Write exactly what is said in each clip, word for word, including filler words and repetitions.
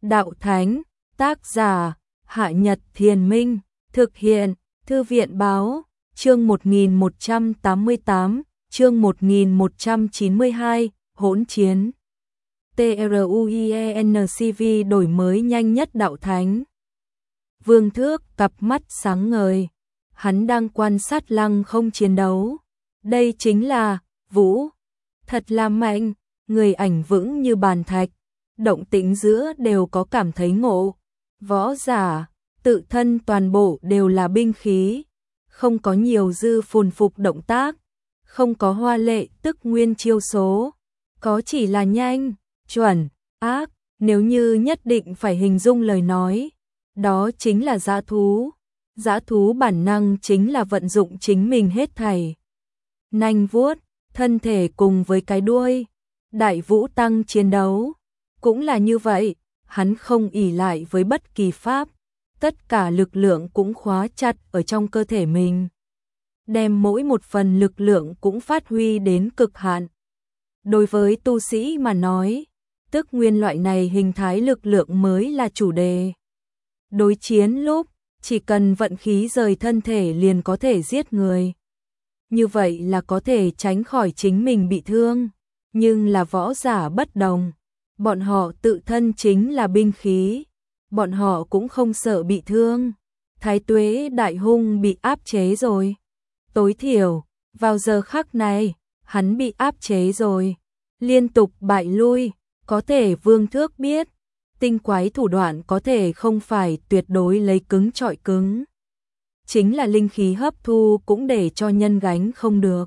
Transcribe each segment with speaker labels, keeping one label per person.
Speaker 1: Đạo Thánh, tác giả, Hạ Nhật Thiền Minh, thực hiện, Thư viện Báo, chương một nghìn một trăm tám mươi tám, chương một nghìn một trăm chín mươi hai, hỗn chiến. TRUIENCV đổi mới nhanh nhất Đạo Thánh. Vương Thước cặp mắt sáng ngời, hắn đang quan sát Lăng Không chiến đấu. Đây chính là Vũ, thật là mạnh, người ảnh vững như bàn thạch, động tĩnh giữa đều có cảm thấy ngộ. Võ giả, tự thân toàn bộ đều là binh khí, không có nhiều dư phồn phục động tác, không có hoa lệ tức nguyên chiêu số, có chỉ là nhanh, chuẩn, ác. Nếu như nhất định phải hình dung lời nói, đó chính là dã thú. Dã thú bản năng chính là vận dụng chính mình hết thảy. Nanh vuốt, thân thể cùng với cái đuôi. Đại Vũ Tăng chiến đấu cũng là như vậy, hắn không ỷ lại với bất kỳ pháp, tất cả lực lượng cũng khóa chặt ở trong cơ thể mình, đem mỗi một phần lực lượng cũng phát huy đến cực hạn. Đối với tu sĩ mà nói, tức nguyên loại này hình thái lực lượng mới là chủ đề. Đối chiến lúc, chỉ cần vận khí rời thân thể liền có thể giết người. Như vậy là có thể tránh khỏi chính mình bị thương. Nhưng là võ giả bất đồng. Bọn họ tự thân chính là binh khí. Bọn họ cũng không sợ bị thương. Thái Tuế Đại Hung bị áp chế rồi. Tối thiểu, vào giờ khắc này, hắn bị áp chế rồi. Liên tục bại lui, có thể Vương Thước biết. Tinh quái thủ đoạn có thể không phải tuyệt đối lấy cứng trọi cứng. Chính là linh khí hấp thu cũng để cho nhân gánh không được.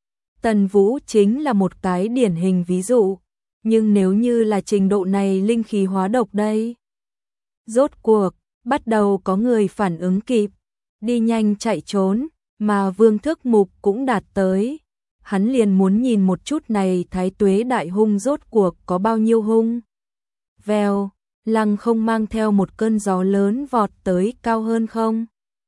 Speaker 1: Tần Vũ chính là một cái điển hình ví dụ. Nhưng nếu như là trình độ này linh khí hóa độc đây. Rốt cuộc, bắt đầu có người phản ứng kịp. Đi nhanh chạy trốn, mà Vương Thước Mục cũng đạt tới. Hắn liền muốn nhìn một chút này Thái Tuế Đại Hung rốt cuộc có bao nhiêu hung. Vèo, Lăng Không mang theo một cơn gió lớn vọt tới cao hơn không.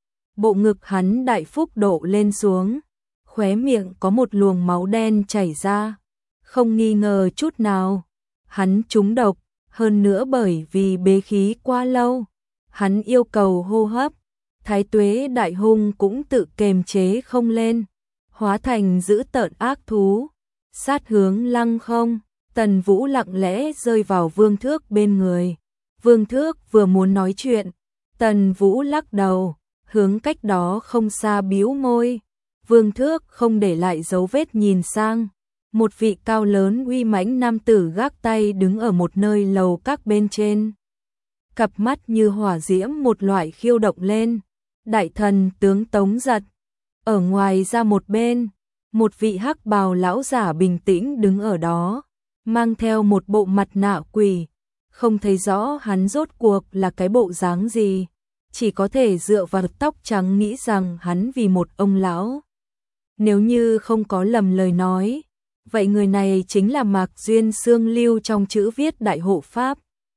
Speaker 1: Bộ ngực hắn đại phúc độ lên xuống, khóe miệng có một luồng máu đen chảy ra. Không nghi ngờ chút nào, hắn trúng độc, hơn nữa bởi vì bế khí quá lâu. Hắn yêu cầu hô hấp, Thái Tuế Đại Hung cũng tự kềm chế không lên, hóa thành dữ tợn ác thú, sát hướng Lăng Không. Tần Vũ lặng lẽ rơi vào Vương Thước bên người. Vương Thước vừa muốn nói chuyện, Tần Vũ lắc đầu, hướng cách đó không xa bĩu môi. Vương Thước không để lại dấu vết nhìn sang. Một vị cao lớn uy mãnh nam tử gác tay đứng ở một nơi lầu các bên trên. Cặp mắt như hỏa diễm một loại khiêu động lên. Đại thần tướng Tống Giật. Ở ngoài ra một bên, một vị hắc bào lão giả bình tĩnh đứng ở đó, mang theo một bộ mặt nạ quỷ. Không thấy rõ hắn rốt cuộc là cái bộ dáng gì, chỉ có thể dựa vào tóc trắng nghĩ rằng hắn vì một ông lão. Nếu như không có lầm lời nói, vậy người này chính là Mạc Duyên Xương lưu trong chữ viết Đại Hộ Pháp.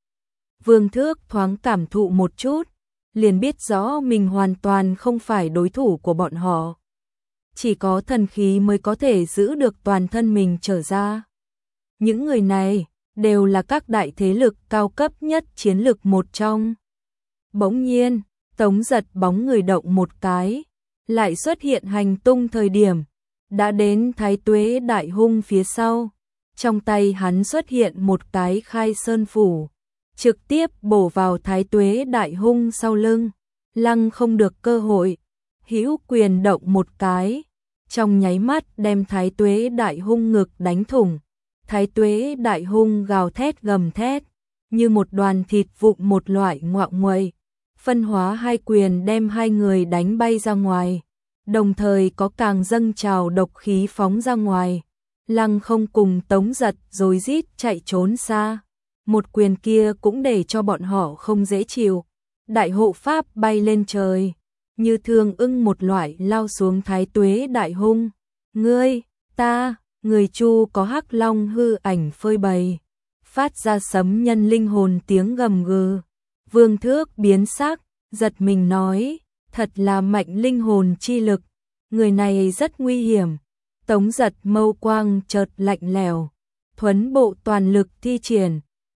Speaker 1: Vương Thước thoáng cảm thụ một chút, liền biết rõ mình hoàn toàn không phải đối thủ của bọn họ. Chỉ có thần khí mới có thể giữ được toàn thân mình trở ra. Những người này đều là các đại thế lực cao cấp nhất chiến lực một trong. Bỗng nhiên, Tống Giật bóng người động một cái, lại xuất hiện hành tung thời điểm, đã đến Thái Tuế Đại Hung phía sau. Trong tay hắn xuất hiện một cái khai sơn phủ, trực tiếp bổ vào Thái Tuế Đại Hung sau lưng. Lăng Không được cơ hội, hữu quyền động một cái, trong nháy mắt đem Thái Tuế Đại Hung ngực đánh thủng. Thái Tuế Đại Hung gào thét gầm thét, như một đoàn thịt vụn một loại ngoạo nguậy, phân hóa hai quyền đem hai người đánh bay ra ngoài, đồng thời có càng dâng trào độc khí phóng ra ngoài. Lăng Không cùng Tống Giật rồi rít chạy trốn xa, một quyền kia cũng để cho bọn họ không dễ chịu. Đại Hộ Pháp bay lên trời, như thường ưng một loại lao xuống Thái Tuế Đại Hung. Ngươi, ta, người Chu có hắc long hư ảnh phơi bày, phát ra sấm nhân linh hồn tiếng gầm gừ. Vương Thước biến sắc, giật mình nói, thật là mạnh linh hồn chi lực, người này rất nguy hiểm. Tống Giật mâu quang chợt lạnh lẽo, thuấn bộ toàn lực thi triển,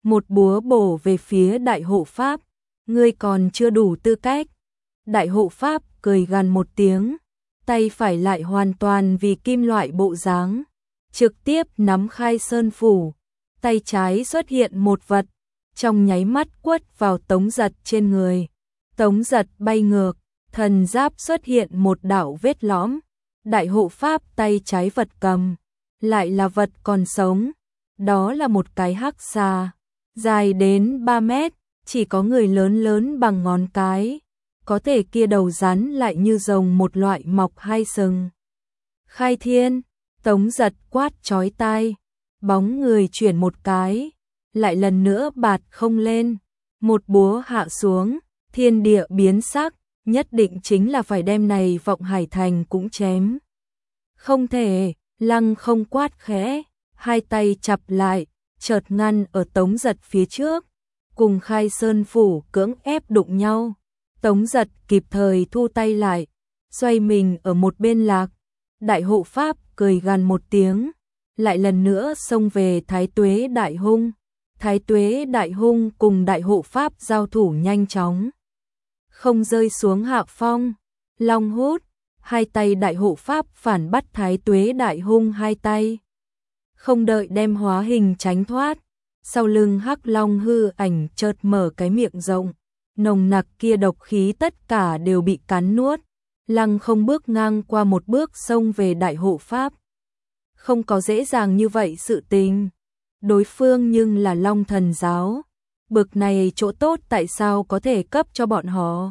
Speaker 1: một búa bổ về phía đại hộ pháp. Ngươi còn chưa đủ tư cách. Đại hộ pháp cười gằn một tiếng, tay phải lại hoàn toàn vì kim loại bộ dáng, trực tiếp nắm khai sơn phủ, tay trái xuất hiện một vật, trong nháy mắt quất vào Tống Giật trên người. Tống Giật bay ngược, thần giáp xuất hiện một đạo vết lõm, đại hộ pháp tay trái vật cầm, lại là vật còn sống, đó là một cái hắc xà, dài đến ba mét, chỉ có người lớn lớn bằng ngón cái, có thể kia đầu rắn lại như rồng một loại mọc hai sừng. Khai thiên, Tống Giật quát chói tai, bóng người chuyển một cái, lại lần nữa bạt không lên, một búa hạ xuống, thiên địa biến sắc, nhất định chính là phải đem này Vọng Hải Thành cũng chém. Không thể, Lăng Không quát khẽ, hai tay chập lại, chợt ngăn ở Tống Giật phía trước, cùng Khai Sơn phủ cưỡng ép đụng nhau. Tống Giật kịp thời thu tay lại, xoay mình ở một bên lạc. Đại hộ pháp cười gằn một tiếng, lại lần nữa xông về Thái Tuế Đại Hung. Thái Tuế Đại Hung cùng đại hộ pháp giao thủ nhanh chóng, không rơi xuống hạ phong. Long hút, hai tay đại hộ pháp phản bắt Thái Tuế Đại Hung hai tay, không đợi đem hóa hình tránh thoát, sau lưng hắc long hư ảnh chợt mở cái miệng rộng, nồng nặc kia độc khí tất cả đều bị cắn nuốt. Lăng Không bước ngang qua một bước xông về đại hộ pháp. Không có dễ dàng như vậy sự tình. Đối phương nhưng là Long Thần giáo, bực này chỗ tốt tại sao có thể cấp cho bọn họ.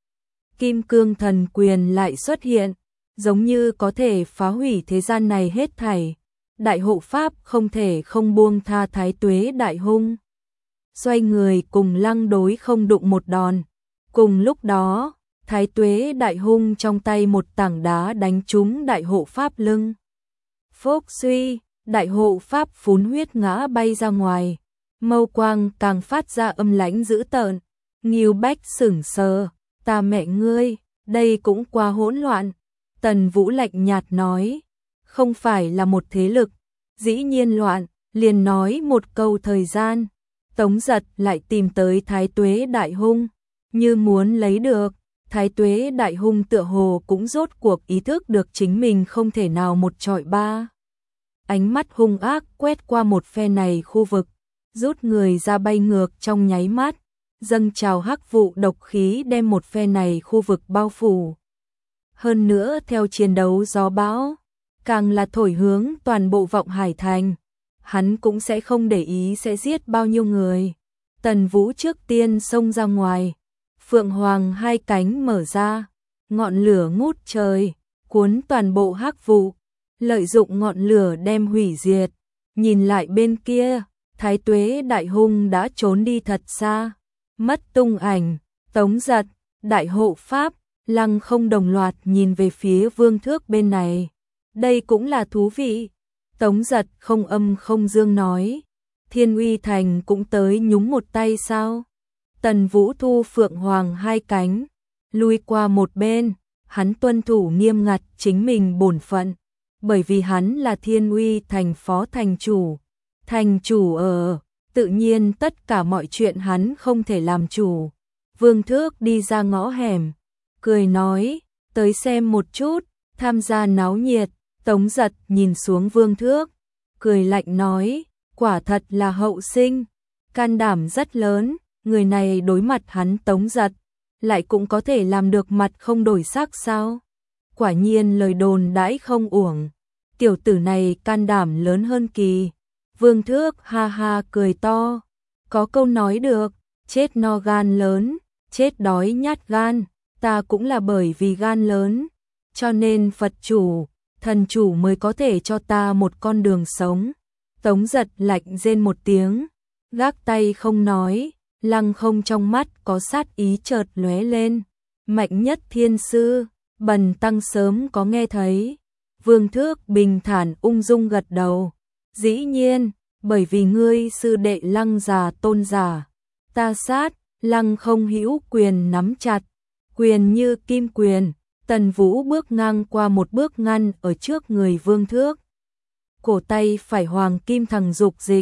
Speaker 1: Kim Cương Thần Quyền lại xuất hiện, giống như có thể phá hủy thế gian này hết thảy. Đại hộ pháp không thể không buông tha Thái Tuế Đại Hung, xoay người cùng Lăng đối không đụng một đòn. Cùng lúc đó, Thái Tuế Đại Hung trong tay một tảng đá đánh trúng đại hộ pháp lưng. Phốc suy, đại hộ pháp phun huyết ngã bay ra ngoài, mâu quang càng phát ra âm lãnh dữ tợn. Ngưu Bách sững sờ, ta mẹ ngươi, đây cũng quá hỗn loạn. Tần Vũ lạnh nhạt nói, không phải là một thế lực, dĩ nhiên loạn, liền nói một câu thời gian. Tống Giật lại tìm tới Thái Tuế Đại Hung, như muốn lấy được. Thái Tuế Đại Hung tựa hồ cũng rốt cuộc ý thức được chính mình không thể nào một trọi ba. Ánh mắt hung ác quét qua một phe này khu vực, rút người ra bay ngược trong nháy mắt, dâng trào hắc vụ độc khí đem một phe này khu vực bao phủ. Hơn nữa theo chiến đấu gió bão, càng là thổi hướng toàn bộ Vọng Hải Thành, hắn cũng sẽ không để ý sẽ giết bao nhiêu người. Tần Vũ trước tiên xông ra ngoài, Phượng Hoàng hai cánh mở ra, ngọn lửa ngút trời, cuốn toàn bộ hắc vụ, lợi dụng ngọn lửa đem hủy diệt. Nhìn lại bên kia, Thái Tuế Đại Hung đã trốn đi thật xa, mất tung ảnh. Tống Giật, đại hộ pháp, Lăng Không đồng loạt nhìn về phía Vương Thước bên này. Đây cũng là thú vị. Tống Giật không âm không dương nói, Thiên Uy Thành cũng tới nhúng một tay sao? Tần Vũ thu Phượng Hoàng hai cánh, lui qua một bên, hắn tuân thủ nghiêm ngặt chính mình bổn phận, bởi vì hắn là Thiên Uy Thành phó thành chủ. Thành chủ ở, tự nhiên tất cả mọi chuyện hắn không thể làm chủ. Vương Thước đi ra ngõ hẻm, cười nói, tới xem một chút, tham gia náo nhiệt. Tống Giật nhìn xuống Vương Thước, cười lạnh nói, quả thật là hậu sinh, can đảm rất lớn. Người này đối mặt hắn Tống Giật, lại cũng có thể làm được mặt không đổi sắc sao? Quả nhiên lời đồn đãi không uổng, tiểu tử này can đảm lớn hơn kỳ. Vương Thước ha ha cười to, có câu nói được, chết no gan lớn, chết đói nhát gan, ta cũng là bởi vì gan lớn, cho nên Phật chủ, thần chủ mới có thể cho ta một con đường sống. Tống Giật lạnh rên một tiếng, gác tay không nói. Lăng Không trong mắt có sát ý chợt lóe lên, mạnh nhất thiên sư, bần tăng sớm có nghe thấy. Vương Thước bình thản ung dung gật đầu, dĩ nhiên, bởi vì ngươi sư đệ Lăng già tôn giả, ta sát. Lăng Không hữu quyền nắm chặt, quyền như kim quyền. Tần Vũ bước ngang qua một bước ngăn ở trước người Vương Thước, cổ tay phải hoàng kim thằng dục dịch,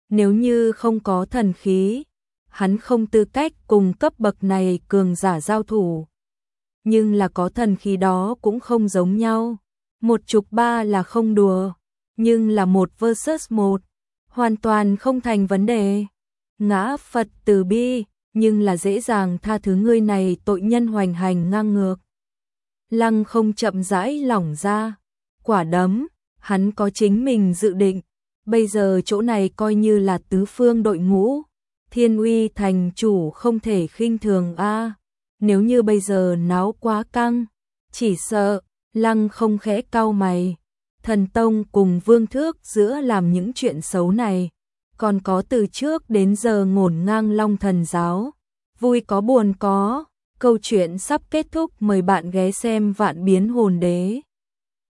Speaker 1: Nếu như không có thần khí, hắn không tư cách cùng cấp bậc này cường giả giao thủ. Nhưng là có thần khí đó cũng không giống nhau. Một chục ba là không đùa, nhưng là một versus một, hoàn toàn không thành vấn đề. Ngã Phật từ bi, nhưng là dễ dàng tha thứ ngươi này tội nhân hoành hành ngang ngược. Lăng không chậm rãi lỏng ra, quả đấm, hắn có chính mình dự định. Bây giờ chỗ này coi như là tứ phương đội ngũ, Thiên Uy thành chủ không thể khinh thường a. Nếu như bây giờ náo quá căng, chỉ sợ Lăng không khẽ cau mày. Thần Tông cùng Vương Thước giữa làm những chuyện xấu này, còn có từ trước đến giờ ngổn ngang Long Thần giáo. Vui có buồn có, câu chuyện sắp kết thúc, mời bạn ghé xem Vạn Biến Hồn Đế.